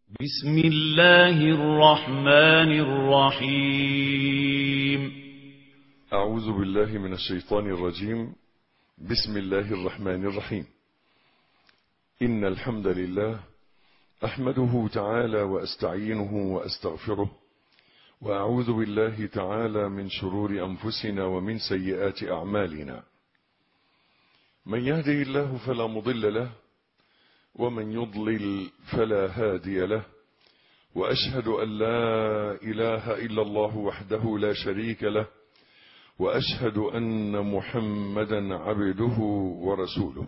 بسم الله الرحمن الرحيم. أعوذ بالله من الشيطان الرجيم. بسم الله الرحمن الرحيم. إن الحمد لله أحمده تعالى وأستعينه وأستغفره، وأعوذ بالله تعالى من شرور أنفسنا ومن سيئات أعمالنا. من يهده الله فلا مضل له، ومن يضلل فلا هادي له، وأشهد أن لا إله إلا الله وحده لا شريك له، وأشهد أن محمدا عبده ورسوله.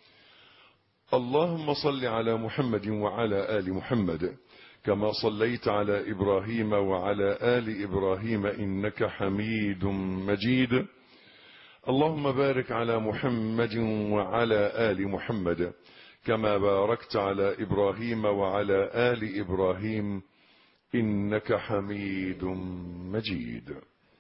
اللهم صل على محمد وعلى آل محمد كما صليت على إبراهيم وعلى آل إبراهيم إنك حميد مجيد. اللهم بارك على محمد وعلى آل محمد كما باركت على إبراهيم وعلى آل إبراهيم إنك حميد مجيد.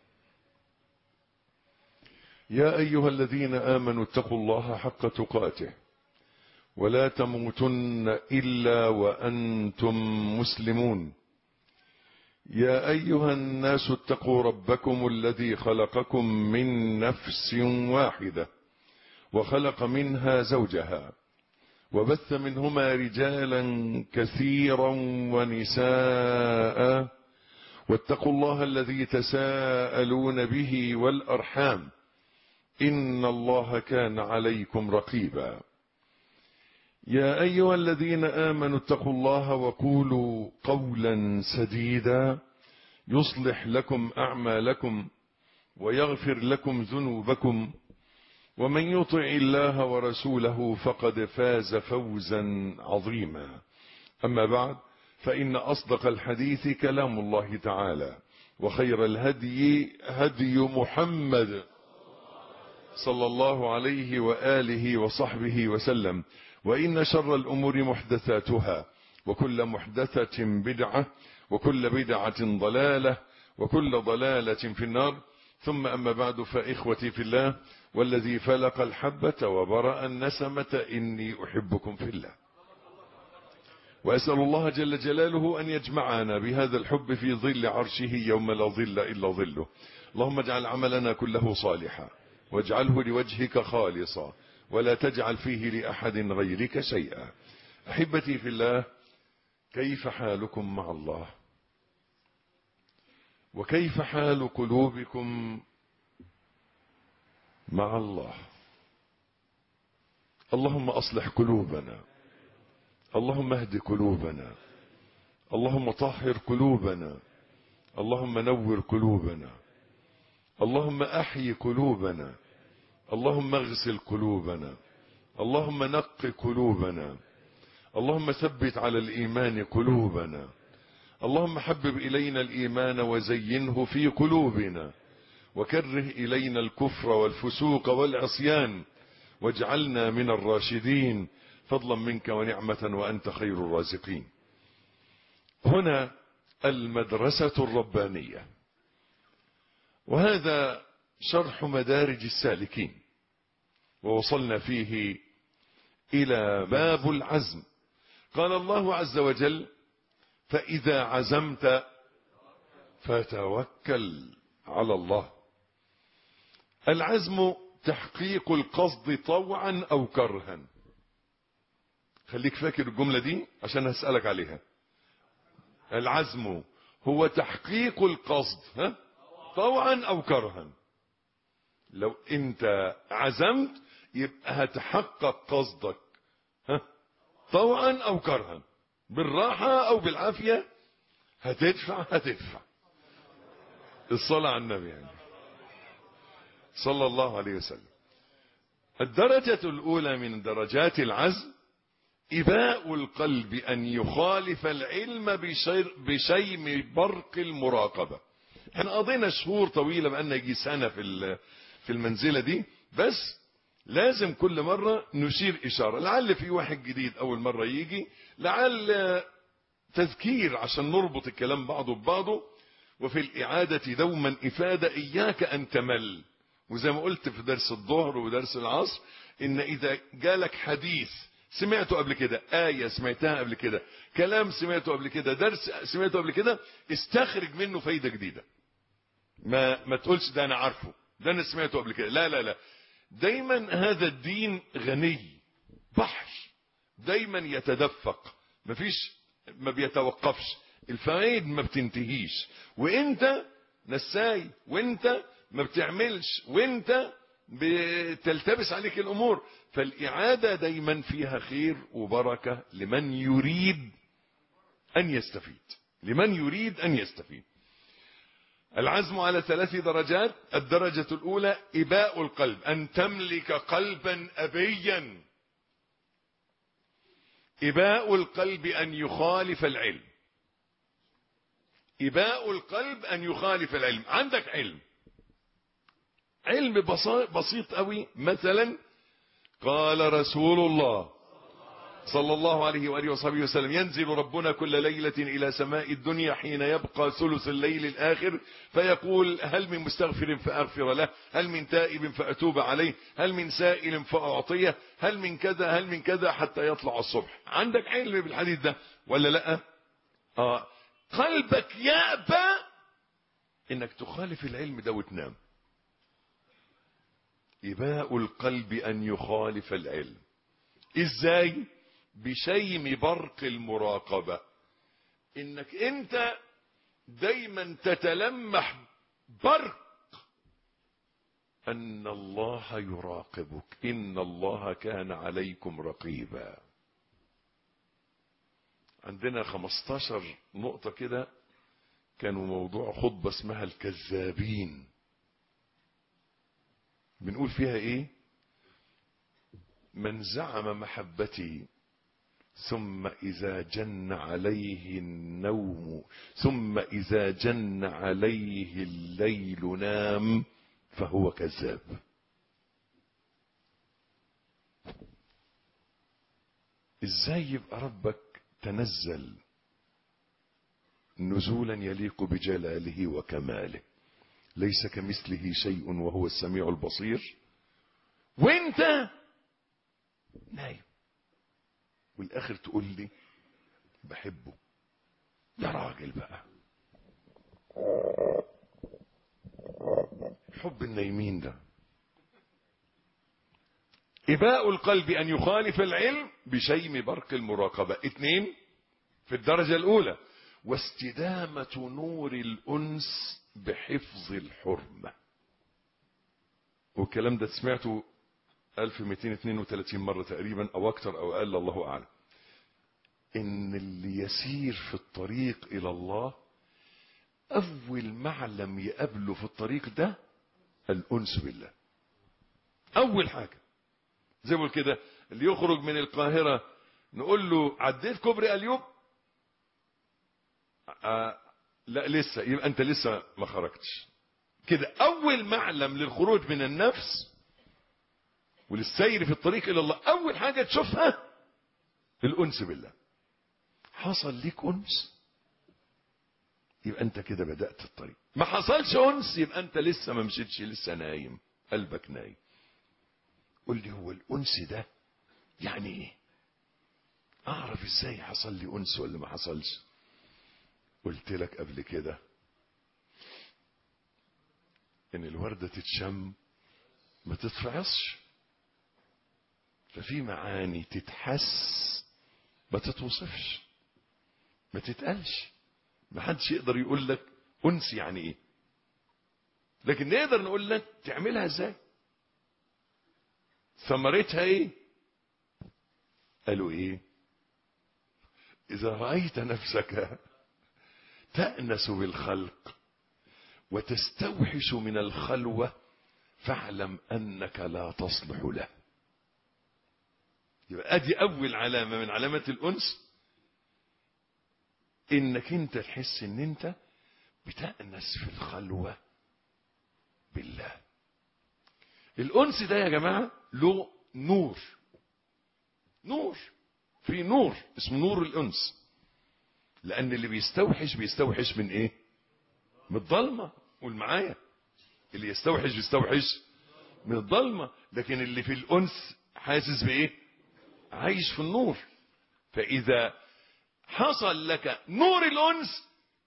يا أيها الذين آمنوا اتقوا الله حق تقاته ولا تموتن إلا وأنتم مسلمون. يا أيها الناس اتقوا ربكم الذي خلقكم من نفس واحدة وخلق منها زوجها وبث منهما رجالا كثيرا ونساء، واتقوا الله الذي تساءلون به والأرحام إن الله كان عليكم رقيبا. يا أيها الذين آمنوا اتقوا الله وقولوا قولا سديدا يصلح لكم أعمالكم ويغفر لكم ذنوبكم، ومن يطع الله ورسوله فقد فاز فوزا عظيما. أما بعد، فإن أصدق الحديث كلام الله تعالى، وخير الهدي هدي محمد صلى الله عليه وآله وصحبه وسلم، وإن شر الأمور محدثاتها، وكل محدثة بدعة، وكل بدعة ضلالة، وكل ضلالة في النار. ثم أما بعد، فإخوتي في الله والذي فلق الحبة وبرأ النسمة إني أحبكم في الله، وأسأل الله جل جلاله أن يجمعنا بهذا الحب في ظل عرشه يوم لا ظل إلا ظله. اللهم اجعل عملنا كله صالحا، واجعله لوجهك خالصا، ولا تجعل فيه لأحد غيرك شيئا. أحبتي في الله، كيف حالكم مع الله؟ وكيف حال قلوبكم مع الله؟ اللهم أصلح قلوبنا، اللهم اهد قلوبنا، اللهم طهر قلوبنا، اللهم نور قلوبنا، اللهم أحيي قلوبنا، اللهم اغسل قلوبنا، اللهم نق قلوبنا، اللهم ثبت على الإيمان قلوبنا، اللهم حبب إلينا الإيمان وزينه في قلوبنا، وكره إلينا الكفر والفسوق والعصيان، واجعلنا من الراشدين فضلا منك ونعمة وأنت خير الرازقين. هنا المدرسة الربانية، وهذا شرح مدارج السالكين، ووصلنا فيه إلى باب العزم. قال الله عز وجل: فإذا عزمت فتوكل على الله. العزم تحقيق القصد طوعا أو كرها. خليك فاكر الجملة دي عشان هسألك عليها. العزم هو تحقيق القصد طوعا أو كرها. لو انت عزمت يبقى هتحقق قصدك طوعا أو كرها، بالراحة أو بالعافية، هتدفع. الصلاة على النبي يعني صلى الله عليه وسلم. الدرجة الأولى من درجات العزم إباء القلب أن يخالف العلم بشيء من برق المراقبة. احنا قضينا شهور طويلة بأن يجي سنة في المنزلة دي، بس لازم كل مرة نشير إشارة، لعل في واحد جديد أول مرة يجي، لعل تذكير عشان نربط الكلام بعضه ببعضه. وفي الإعادة دوما إفادة، إياك أن تمل. وزي ما قلت في درس الظهر ودرس العصر، إن إذا جالك حديث سمعته قبل كده، آية سمعتها قبل كده، كلام سمعته قبل كده، درس سمعته قبل كده، استخرج منه فايدة جديدة. ما تقولش ده أنا عارفه، ده أنا سمعته قبل كده. لا لا لا، دايما هذا الدين غني، بحر دايما يتدفق، ما بيتوقفش، الفوائد ما بتنتهيش، وانت نساي، وانت ما بتعملش، وانت بتلتبس عليك الامور. فالاعادة دايما فيها خير وبركة لمن يريد ان يستفيد، لمن يريد ان يستفيد. العزم على 3 درجات. الدرجة الاولى اباء القلب، ان تملك قلبا ابيا. إباء القلب أن يخالف العلم. إباء القلب أن يخالف العلم. عندك علم بسيط قوي، مثلا قال رسول الله صلى الله عليه وآله وصحبه وسلم: ينزل ربنا كل ليلة إلى سماء الدنيا حين يبقى ثلث الليل الآخر فيقول: هل من مستغفر فأغفر له، هل من تائب فأتوب عليه، هل من سائل فأعطيه، هل من كذا، هل من كذا، حتى يطلع الصبح. عندك علم بالحديث ده ولا لا؟ قلبك يأبى انك تخالف العلم ده وتنام. إباء القلب أن يخالف العلم. ازاي؟ بشيم برق المراقبة، انك انت دايما تتلمح برق ان الله يراقبك، ان الله كان عليكم رقيبا. عندنا 15 نقطة كده كانوا موضوع خطبة اسمها الكذابين. بنقول فيها ايه؟ من زعم محبتي ثم إذا جن عليه النوم، ثم إذا جن عليه الليل نام، فهو كذاب. ازاي يبقى ربك تنزل نزولا يليق بجلاله وكماله، ليس كمثله شيء وهو السميع البصير، وانت نايم والاخر تقول لي بحبه؟ يا راجل بقى، حب النايمين ده. إباء القلب أن يخالف العلم بشيم برق المراقبة. 2 في الدرجة الأولى واستدامة نور الأنس بحفظ الحرمة. والكلام ده سمعته 1232 مرة تقريبا، أو أكتر أو أقل، الله أعلم. إن اللي يسير في الطريق إلى الله أول معلم يقابله في الطريق ده الأنس بالله. أول حاجة زي ما كده اللي يخرج من القاهرة نقول له: عديت كوبري أليوب؟ لا لسه. يبقى أنت لسه ما خرجتش. كده أول معلم للخروج من النفس وللسير في الطريق إلى الله، أول حاجة تشوفها الأنس بالله. حصل ليك أنس يبقى أنت كده بدأت الطريق. ما حصلش أنس يبقى أنت لسه ما مشيتش، لسه نايم، قلبك نايم. قل لي هو الأنس ده يعني إيه؟ أعرف إزاي حصل لي أنس ولا ما حصلش؟ قلت لك قبل كده إن الوردة تتشم ما تتفعصش، ففي معاني تتحس ما تتوصفش، ما تتقالش، ما حدش يقدر يقول لك أنس يعني إيه، لكن نقدر نقول لك تعملها إزاي، ثمرتها إيه. قالوا إيه؟ إذا رأيت نفسك تأنس بالخلق وتستوحش من الخلوة فاعلم أنك لا تصلح له. يبقى ادي اول علامة من علامات الانس، انك انت تحس ان انت بتأنس في الخلوة بالله. الانس ده يا جماعة له نور، في نور اسمه نور الانس، لان اللي بيستوحش من ايه؟ من الضلمة. قول معايا، اللي بيستوحش من الضلمة، لكن اللي في الانس حاسس بايه؟ عايش في النور. فإذا حصل لك نور الأنس،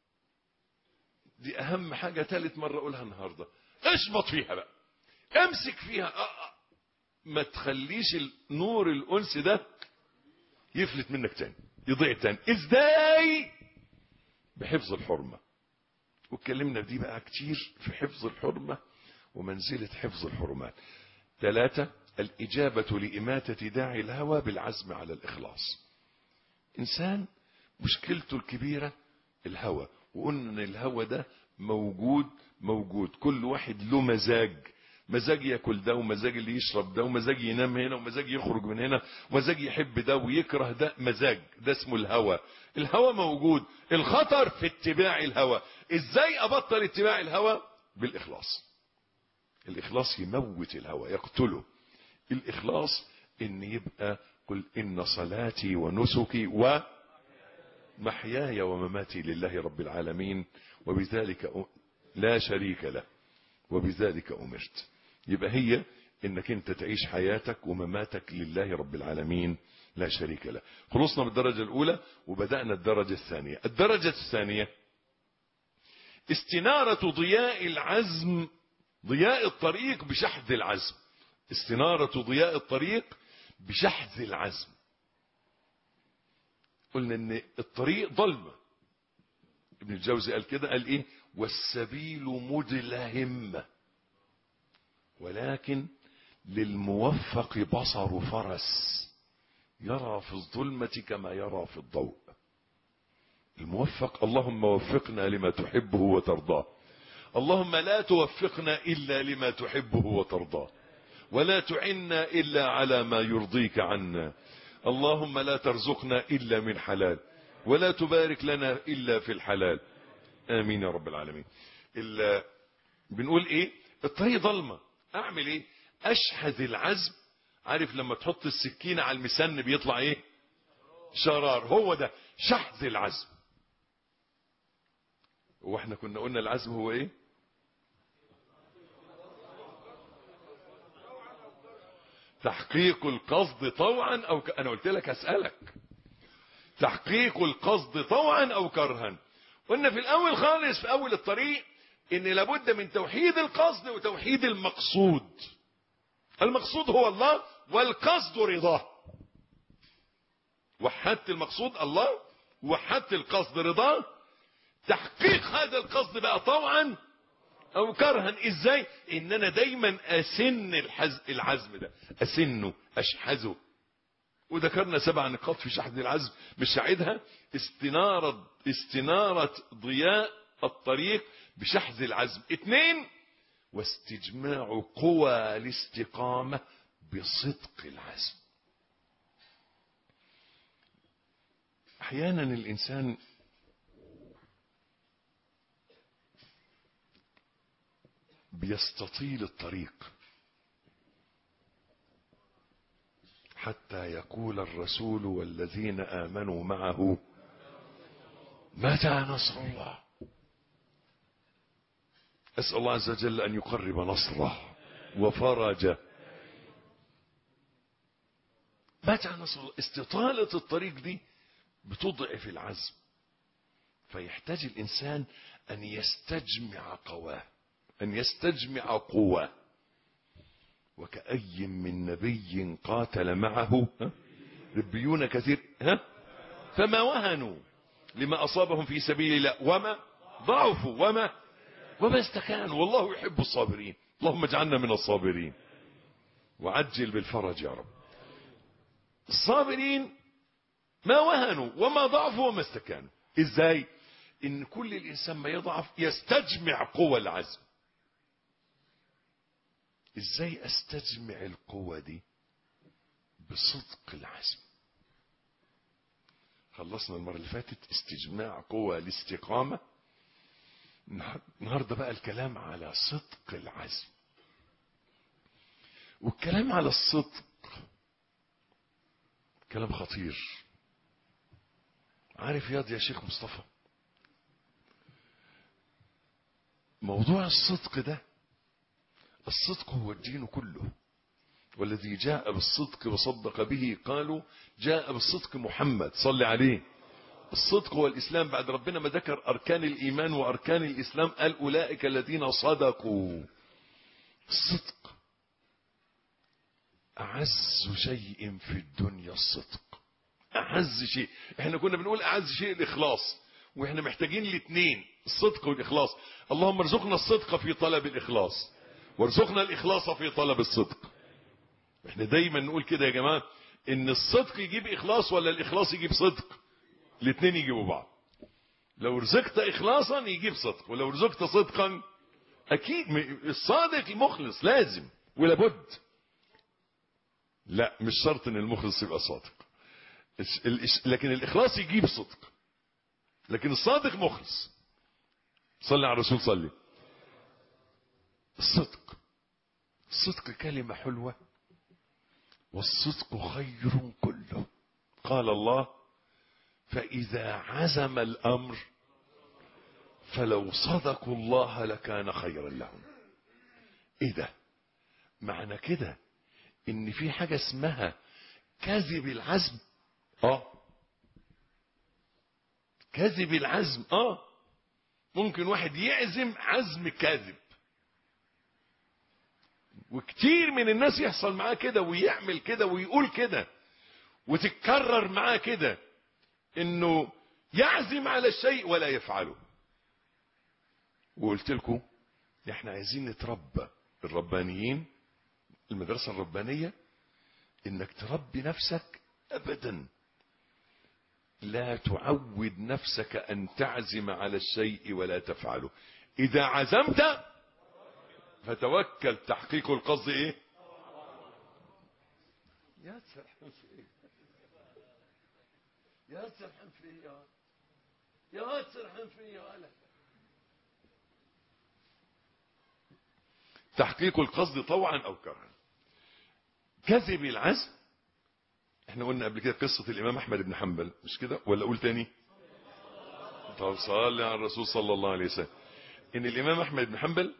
دي أهم حاجة، ثالث مرة أقولها النهاردة، اشبط فيها بقى، امسك فيها. ما تخليش نور الأنس ده يفلت منك تاني، يضيع تاني. ازاي؟ بحفظ الحرمة. واتكلمنا دي بقى كتير في حفظ الحرمة ومنزلة حفظ الحرمات. 3، الإجابة لإماتة داعي الهوى بالعزم على الإخلاص. إنسان مشكلته الكبيرة الهوى، وقلنا ان الهوى ده موجود. كل واحد له مزاج ياكل ده، ومزاج اللي يشرب ده، ومزاج ينام هنا، ومزاج يخرج من هنا، ومزاج يحب ده ويكره ده. مزاج ده اسمه الهوى موجود. الخطر في اتباع الهوى. ازاي ابطل اتباع الهوى؟ بالاخلاص. الاخلاص يموت الهوى، يقتله. الاخلاص ان يبقى قل ان صلاتي ونسكي ومحياي ومماتي لله رب العالمين وبذلك لا شريك له وبذلك امرت. يبقى هي انك انت تعيش حياتك ومماتك لله رب العالمين لا شريك له. خلصنا بالدرجة الاولى وبدأنا الدرجة الثانية. الدرجة الثانية استنارة ضياء العزم، ضياء الطريق بشحذ العزم. استنارة ضياء الطريق بشحذ العزم. قلنا ان الطريق ظلمة. ابن الجوزي قال كده، قال ايه؟ والسبيل مدلهم ولكن للموفق بصر فرس يرى في الظلمة كما يرى في الضوء. الموفق، اللهم وفقنا لما تحبه وترضاه. اللهم لا توفقنا إلا لما تحبه وترضاه، ولا تعنا إلا على ما يرضيك عنا. اللهم لا ترزقنا إلا من حلال، ولا تبارك لنا إلا في الحلال. آمين يا رب العالمين. بنقول إيه؟ الطريق ظلمة، أعمل إيه؟ أشحذ العزم. عارف لما تحط السكينة على المسن بيطلع إيه؟ شرار. هو ده شحذ العزم. واحنا كنا قلنا العزم هو إيه؟ تحقيق القصد طوعا أو أنا قلت لك أسألك تحقيق القصد طوعا أو كرها. قلنا في الأول خالص، في أول الطريق، إن لابد من توحيد القصد وتوحيد المقصود. المقصود هو الله والقصد رضاه. وحدت المقصود الله، وحدت القصد رضاه. تحقيق هذا القصد بقى طوعا أو كرها. إزاي؟ إن أنا دايما أسن العزم ده، أسنه، أشحذه. وذكرنا 7 نقاط في شحذ العزم، مش هعيدها. استنارة ضياء الطريق بشحذ العزم. 2، واستجماع قوى الاستقامة بصدق العزم. احيانا الانسان بيستطيل الطريق حتى يقول الرسول والذين آمنوا معه متى نصر الله. أسأل الله عز وجل أن يقرب نصره وفرجه. متى نصر الله. استطالة الطريق دي بتضعف العزم، فيحتاج الإنسان أن يستجمع قواه، أن يستجمع قواه. وكأي من نبي قاتل معه ربيون كثير فما وهنوا لما أصابهم في سبيل الله وما ضعفوا وما استكانوا والله يحب الصابرين. اللهم اجعلنا من الصابرين وعجل بالفرج يا رب. الصابرين ما وهنوا وما ضعفوا وما استكانوا. ازاي؟ ان كل الانسان ما يضعف يستجمع قوى العزم. ازاي استجمع القوة دي؟ بصدق العزم. خلصنا المرة اللي فاتت استجماع قوى الاستقامة. النهاردة بقى الكلام على صدق العزم. والكلام على الصدق كلام خطير. عارف يا شيخ مصطفى، موضوع الصدق ده، الصدق هو الدين كله. والذي جاء بالصدق وصدق به قالوا جاء بالصدق محمد صلى عليه. الصدق والإسلام بعد ربنا ما ذكر أركان الإيمان وأركان الإسلام قال أولئك الذين صدقوا. الصدق أعز شيء في الدنيا، الصدق أعز شيء. احنا كنا بنقول أعز شيء الإخلاص، واحنا محتاجين الاثنين، الصدق والإخلاص. اللهم ارزقنا الصدق في طلب الإخلاص، وارزقنا الإخلاص في طلب الصدق. احنا دايما نقول كده يا جماعة، ان الصدق يجيب إخلاص ولا الإخلاص يجيب صدق؟ الاثنين يجيبوا بعض. لو رزقت إخلاصا يجيب صدق، ولو رزقت صدقا أكيد الصادق المخلص لازم ولا بد. لا مش شرط ان المخلص يبقى صادق، لكن الإخلاص يجيب صدق، لكن الصادق مخلص. صلي على الرسول صلي. الصدق كلمة حلوة، والصدق خير كله. قال الله فإذا عزم الأمر فلو صدقوا الله لكان خيرا لهم. ايه ده؟ معنى كده ان في حاجة اسمها كذب العزم. كذب العزم. ممكن واحد يعزم عزم كاذب، وكتير من الناس يحصل معاه كده ويعمل كده ويقول كده وتتكرر معاه كده، انه يعزم على الشيء ولا يفعله. وقلت لكم احنا عايزين نتربى الربانيين، المدرسة الربانية، انك تربي نفسك ابدا لا تعود نفسك ان تعزم على الشيء ولا تفعله. اذا عزمت فتوكل. تحقيق القصد ايه؟ يا سرحان في ايه؟ يا سرحان في ايه؟ يا سرحان في ايه؟ تحقيق القصد طوعا او كرها. كذب العزم، احنا قلنا قبل كده قصة الامام احمد بن حنبل، مش كده ولا اقول تاني؟ طب صلي على الرسول صلى الله عليه وسلم. ان الامام احمد بن حنبل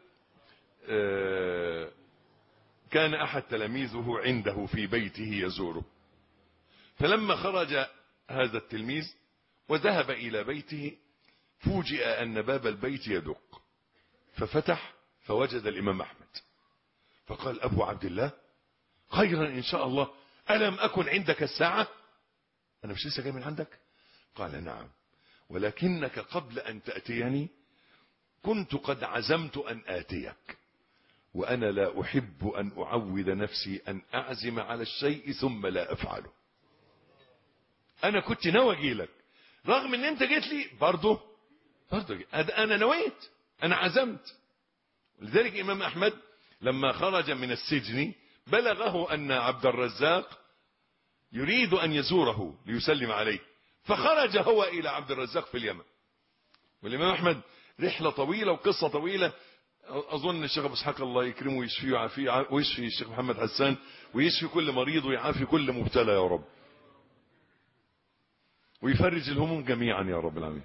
كان احد تلاميذه عنده في بيته يزوره، فلما خرج هذا التلميذ وذهب الى بيته فوجئ ان باب البيت يدق، ففتح فوجد الامام احمد، فقال ابو عبد الله خيرا ان شاء الله، الم اكن عندك الساعة؟ انا مش لسه جاي من عندك؟ قال نعم، ولكنك قبل ان تأتيني كنت قد عزمت ان آتيك، وانا لا احب ان اعود نفسي ان اعزم على الشيء ثم لا افعله. انا كنت ناوي اجي لك، رغم ان انت جيت لي برضه انا نويت، انا عزمت. لذلك امام احمد لما خرج من السجن بلغه ان عبد الرزاق يريد ان يزوره ليسلم عليه، فخرج هو الى عبد الرزاق في اليمن. والامام احمد رحلة طويلة وقصة طويلة. اظن الشيخ ابو اسحاق الله يكرمه ويشفيه ويعافيه، ويشفي الشيخ محمد حسان، ويشفي كل مريض ويعافي كل مبتلى يا رب، ويفرج الهموم جميعا يا رب العالمين.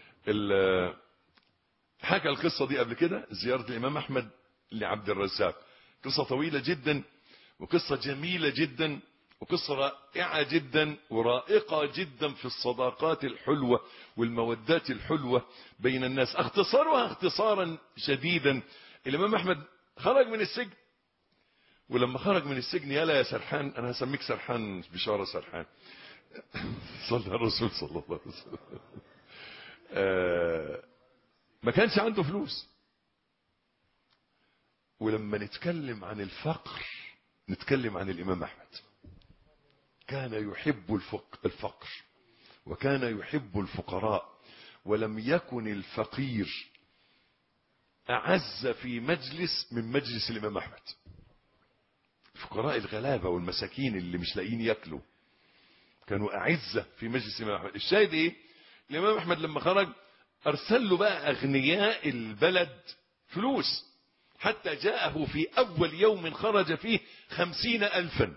حكى القصة دي قبل كده، زيارة الامام احمد لعبد الرزاق، قصة طويلة جدا وقصة جميلة جدا وقصة رائعة جدا ورائقة جدا في الصداقات الحلوة والمودات الحلوة بين الناس. اختصارها اختصارا شديدا، الامام احمد خرج من السجن، ولما خرج من السجن يا سرحان، انا هسميك سرحان بشارة سرحان صلى على الرسول صلى الله عليه وسلم. ما كانش عنده فلوس. ولما نتكلم عن الفقر نتكلم عن الامام احمد. كان يحب الفقر وكان يحب الفقراء، ولم يكن الفقير أعز في مجلس من مجلس الإمام أحمد. الفقراء الغلابة والمساكين اللي مش لاقيين ياكلوا كانوا أعزة في مجلس الإمام أحمد. الشاهد إيه؟ الإمام أحمد لما خرج أرسل له بقى أغنياء البلد فلوس، حتى جاءه في أول يوم خرج فيه 50,000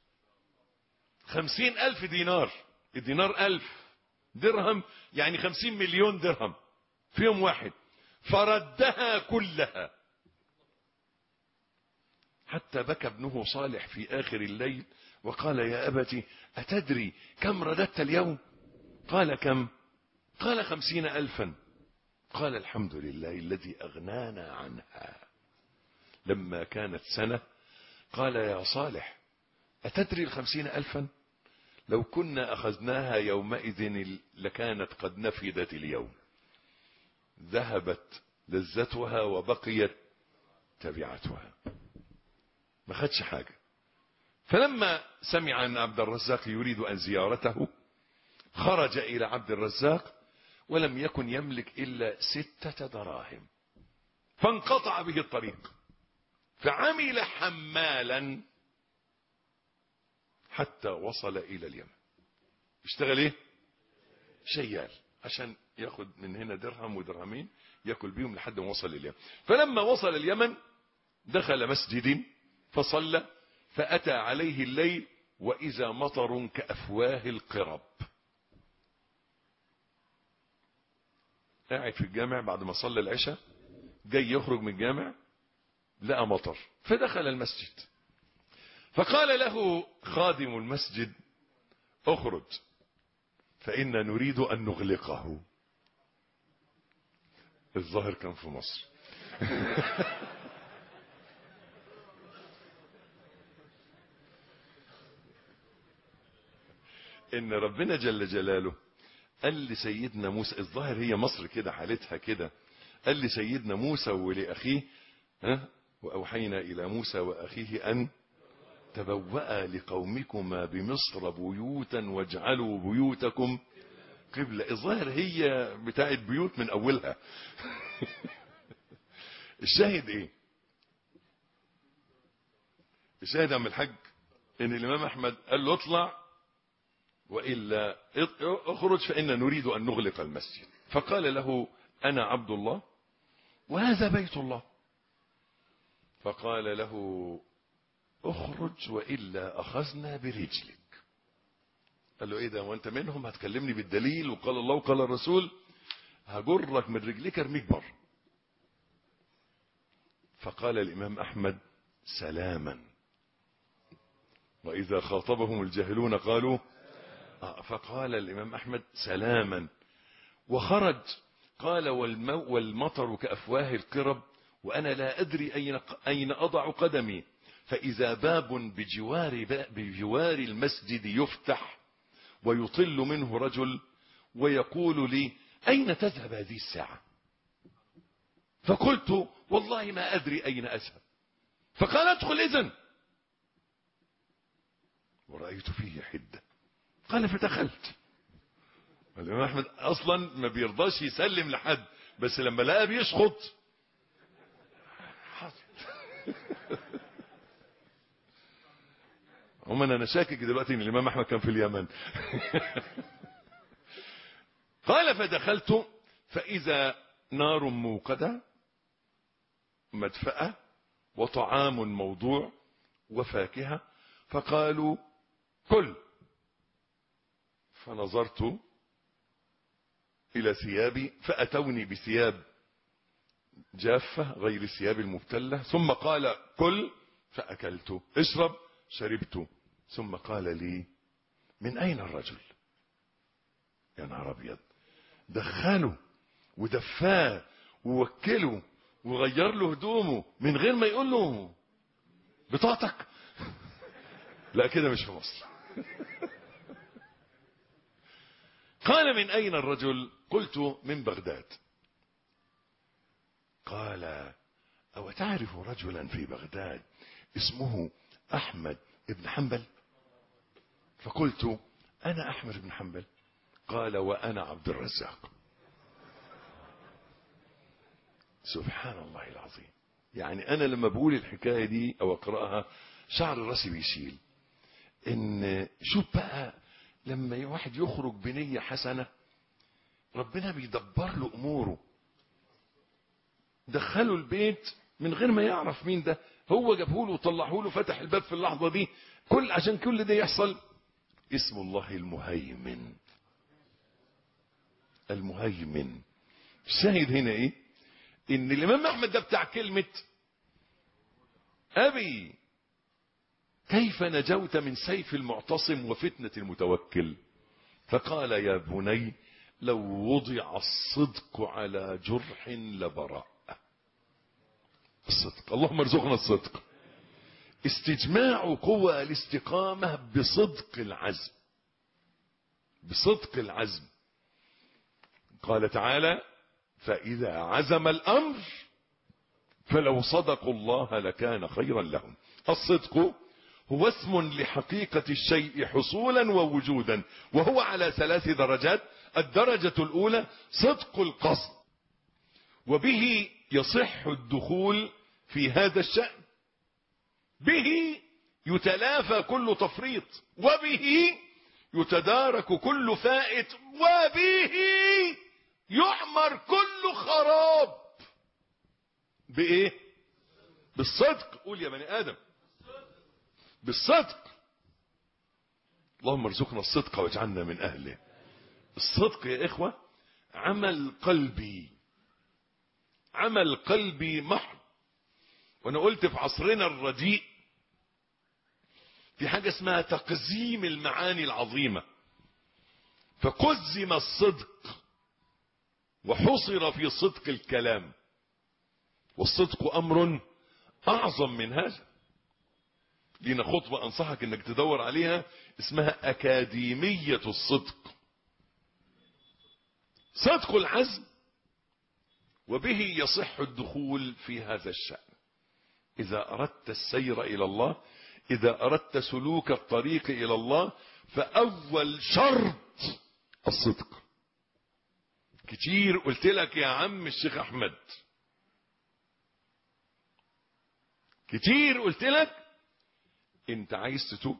50,000 دينار. الدينار 1000 درهم، يعني 50 مليون درهم في يوم واحد، فردها كلها. حتى بكى ابنه صالح في آخر الليل وقال يا أبت أتدري كم رددت اليوم؟ قال كم؟ قال 50,000. قال الحمد لله الذي أغنانا عنها. لما كانت سنة قال يا صالح أتدري 50,000 لو كنا أخذناها يومئذ لكانت قد نفدت اليوم، ذهبت لذتها وبقيت تبعتها، ما خدش حاجة. فلما سمع أن عبد الرزاق يريد أن زيارته خرج إلى عبد الرزاق ولم يكن يملك إلا 6 دراهم، فانقطع به الطريق، فعمل حمالا حتى وصل إلى اليمن. اشتغل ايه؟ شيال، عشان ياخد من هنا درهم ودرهمين يأكل بيهم لحد ما وصل اليمن. فلما وصل اليمن دخل مسجد فصلى، فأتى عليه الليل وإذا مطر كأفواه القرب. قاعد في الجامع بعد ما صلى العشاء، جاي يخرج من الجامع لقى مطر، فدخل المسجد، فقال له خادم المسجد اخرج فإنا نريد أن نغلقه. الظاهر كان في مصر. إن ربنا جل جلاله قال لسيدنا موسى، الظاهر هي مصر كده حالتها كده، قال لسيدنا موسى ولأخيه وأوحينا إلى موسى وأخيه أن تبوأ لقومكما بمصر بيوتا واجعلوا بيوتكم قبلة. الظاهر هي بتاعت بيوت من أولها. الشاهد إيه؟ الشاهد عم الحج إن الإمام أحمد قال له اطلع وإلا اخرج فإن نريد أن نغلق المسجد. فقال له أنا عبد الله وهذا بيت الله. فقال له اخرج وإلا أخذنا برجلك. قال له ايه ده وانت منهم هتكلمني بالدليل وقال الله وقال الرسول؟ هجرك من رجلك ارميك بره. فقال الإمام أحمد سلاما، وإذا خاطبهم الجاهلون قالوا فقال الإمام أحمد سلاما وخرج. قال والمطر كأفواه القرب وأنا لا أدري أين أضع قدمي، فإذا باب بجوار المسجد يفتح ويطل منه رجل ويقول لي أين تذهب هذه الساعة؟ فقلت والله ما أدري أين أذهب. فقال ادخل إذن، ورأيت فيه حدة. قال فدخلت. الإمام أحمد أصلا ما بيرضاش يسلم لحد، بس لما لقى بيشخط أنا شاكك دلوقتي ان الإمام أحمد كان في اليمن. قال فدخلت فإذا نار موقدة مدفأة وطعام موضوع وفاكهة، فقالوا كل. فنظرت إلى ثيابي فأتوني بثياب جافة غير الثياب المبتلة، ثم قال كل فأكلت، اشرب شربت، ثم قال لي من أين الرجل؟ يا نهار أبيض، دخله ودفاه ووكله وغير له هدومه من غير ما يقول له بطاقتك. لا كده مش في مصر. قال من أين الرجل؟ قلت من بغداد. قال أو تعرف رجلا في بغداد اسمه أحمد بن حنبل؟ فقلت أنا أحمد بن حنبل. قال وأنا عبد الرزاق. سبحان الله العظيم. يعني أنا لما بقول الحكاية دي أو أقرأها شعر راسي بيشيل. إن شوف بقى لما واحد يخرج بنية حسنة ربنا بيدبر له أموره. دخله البيت من غير ما يعرف مين ده، هو جابه له وطلعه له فتح الباب في اللحظة دي. عشان كل ده يحصل اسم الله المهيمن. المهيمن. الشاهد هنا ايه؟ ان الامام احمد ده بتاع كلمة ابي كيف نجوت من سيف المعتصم وفتنة المتوكل؟ فقال يا بني لو وضع الصدق على جرح لبرأ. الصدق، اللهم ارزقنا الصدق. استجماع قوى الاستقامة بصدق العزم، بصدق العزم. قال تعالى فإذا عزم الأمر فلو صدقوا الله لكان خيرا لهم. الصدق هو اسم لحقيقة الشيء حصولا ووجودا، وهو على 3 درجات. الدرجة الأولى صدق القصد، وبه يصح الدخول في هذا الشأن، به يتلافى كل تفريط، وبه يتدارك كل فائت، وبه يعمر كل خراب. بإيه؟ بالصدق. قول يا بني آدم، بالصدق. اللهم ارزقنا الصدق واجعلنا من أهله. الصدق يا إخوة عمل قلبي، عمل قلبي محض. وأنا قلت في عصرنا الرديء في حاجة اسمها تقزيم المعاني العظيمة، فقزم الصدق وحصر في صدق الكلام، والصدق أمر أعظم من هذا. لينا خطبة أنصحك أنك تدور عليها اسمها أكاديمية الصدق. صدق العزم، وبه يصح الدخول في هذا الشأن. إذا أردت السير إلى الله، إذا أردت سلوك الطريق إلى الله، فأول شرط الصدق. كتير قلت لك يا عم الشيخ أحمد، كتير قلت لك انت عايز تتوب؟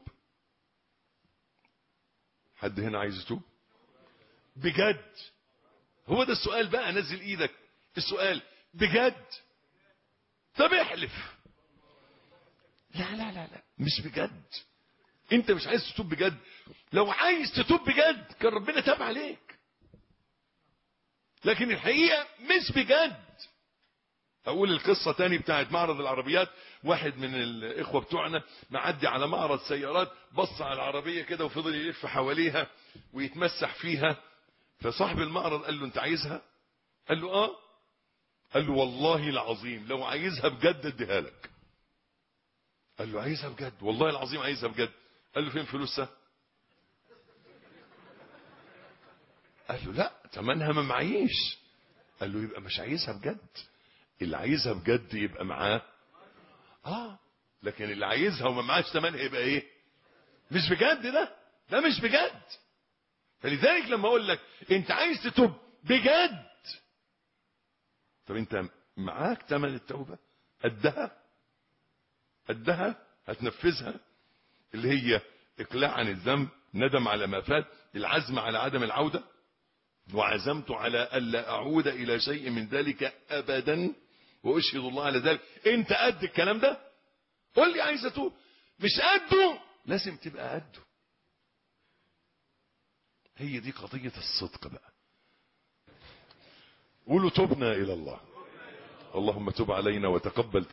حد هنا عايز يتوب بجد؟ هو ده السؤال بقى، نزل ايدك. السؤال بجد؟ طب احلف. لا لا لا لا، مش بجد. انت مش عايز تتوب بجد. لو عايز تتوب بجد كان ربنا تاب عليك، لكن الحقيقة مش بجد. اقول القصة تاني بتاعت معرض العربيات. واحد من الاخوة بتوعنا معدي على معرض سيارات، بص على العربية كده وفضل يلف حواليها ويتمسح فيها. فصاحب المعرض قال له انت عايزها؟ قال له اه. قال له والله العظيم لو عايزها بجد اديها لك. قال له عايزها بجد؟ والله العظيم عايزها بجد. قال له فين فلوسها؟ قال له لا تمنها ما معيش. قال له يبقى مش عايزها بجد. اللي عايزها بجد يبقى معاه لكن اللي عايزها وما معاش تمنها يبقى ايه؟ مش بجد. ده مش بجد. فلذلك لما اقول لك انت عايز تتوب بجد، طب انت معاك تمن التوبة؟ قدها هتنفذها، اللي هي اقلاع عن الذنب، ندم على ما فات، العزم على عدم العودة، وعزمت على ألا أعود إلى شيء من ذلك أبدا وأشهد الله على ذلك. انت قد الكلام ده؟ قول لي عايز اتوب. مش قده لازم تبقى قده. هي دي قضية الصدق بقى. قولوا تبنا إلى الله. اللهم تب علينا وتقبل